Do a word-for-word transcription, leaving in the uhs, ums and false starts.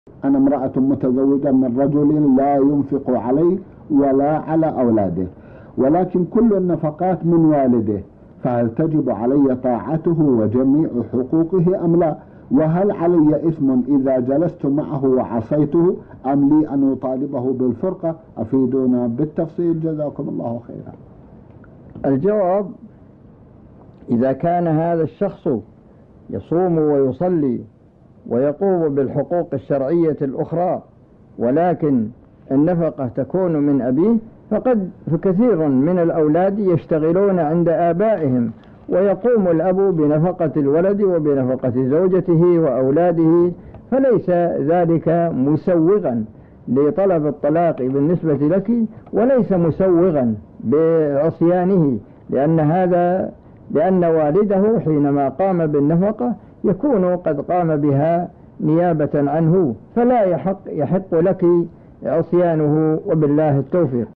أنا امرأة متزوجة من رجل لا ينفق علي ولا على أولاده، ولكن كل النفقات من والده، فهل تجب علي طاعته وجميع حقوقه أم لا؟ وهل علي إثم إذا جلست معه وعصيته أم لي أن أطالبه بالفرقة؟ أفيدونا بالتفصيل جزاكم الله خيرا. الجواب: إذا كان هذا الشخص يصوم ويصلي ويقوم بالحقوق الشرعية الأخرى، ولكن النفقة تكون من أبيه، فقد فكثير من الأولاد يشتغلون عند آبائهم، ويقوم الأب بنفقة الولد وبنفقة زوجته وأولاده، فليس ذلك مسوغا لطلب الطلاق بالنسبة لك، وليس مسوغا بعصيانه، لأن هذا لأن والده حينما قام بالنفقة يكون قد قام بها نيابة عنه، فلا يحق, يحق لك عصيانه، وبالله التوفيق.